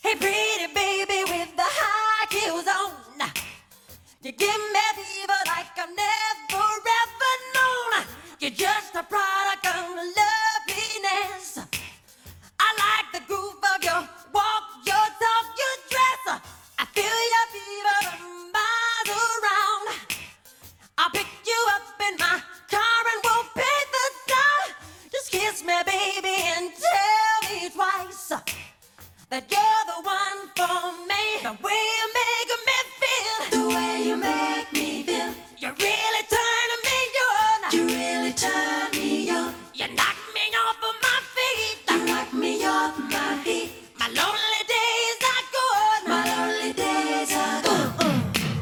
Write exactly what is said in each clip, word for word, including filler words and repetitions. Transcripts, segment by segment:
Hey, pretty baby with the high heels on. You give me fever like I've never ever known. You're just a product of loveliness. I like the groove of your walk, your talk, your dress. I feel your fever from miles around. I'll pick you up in my car and we'll pay the toll. Just kiss me, baby, and tell me twice that you're the one for me. The way you make me feel, The way you make me feel, you really turn me on. you really turn me on. You knock me off of my feet. You knock me off my feet. My lonely days are gone. My lonely days are gone.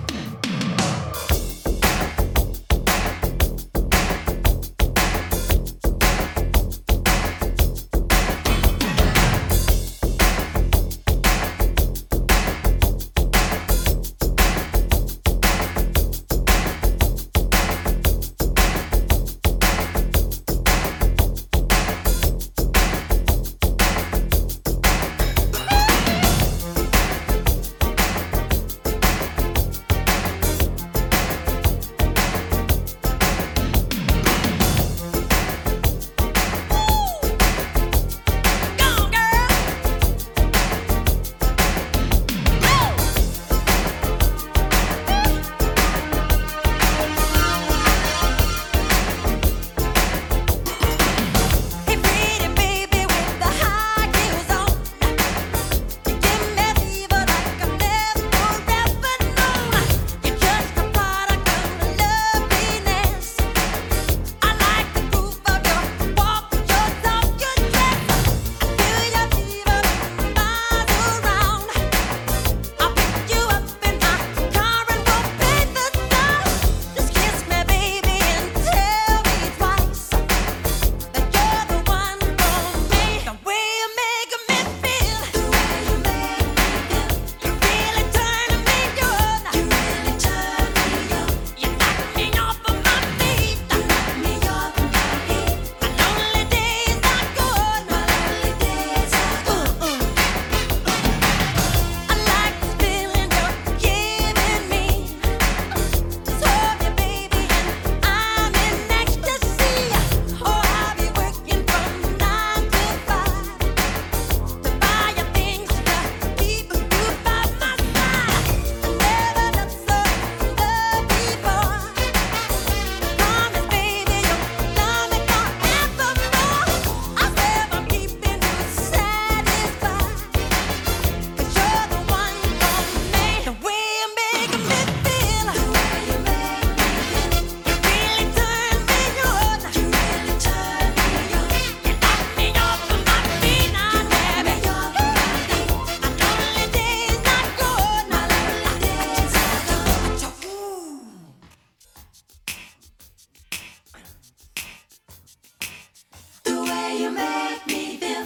You make me feel,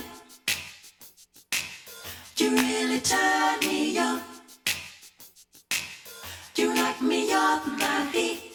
you really turn me on. You knock me off my feet.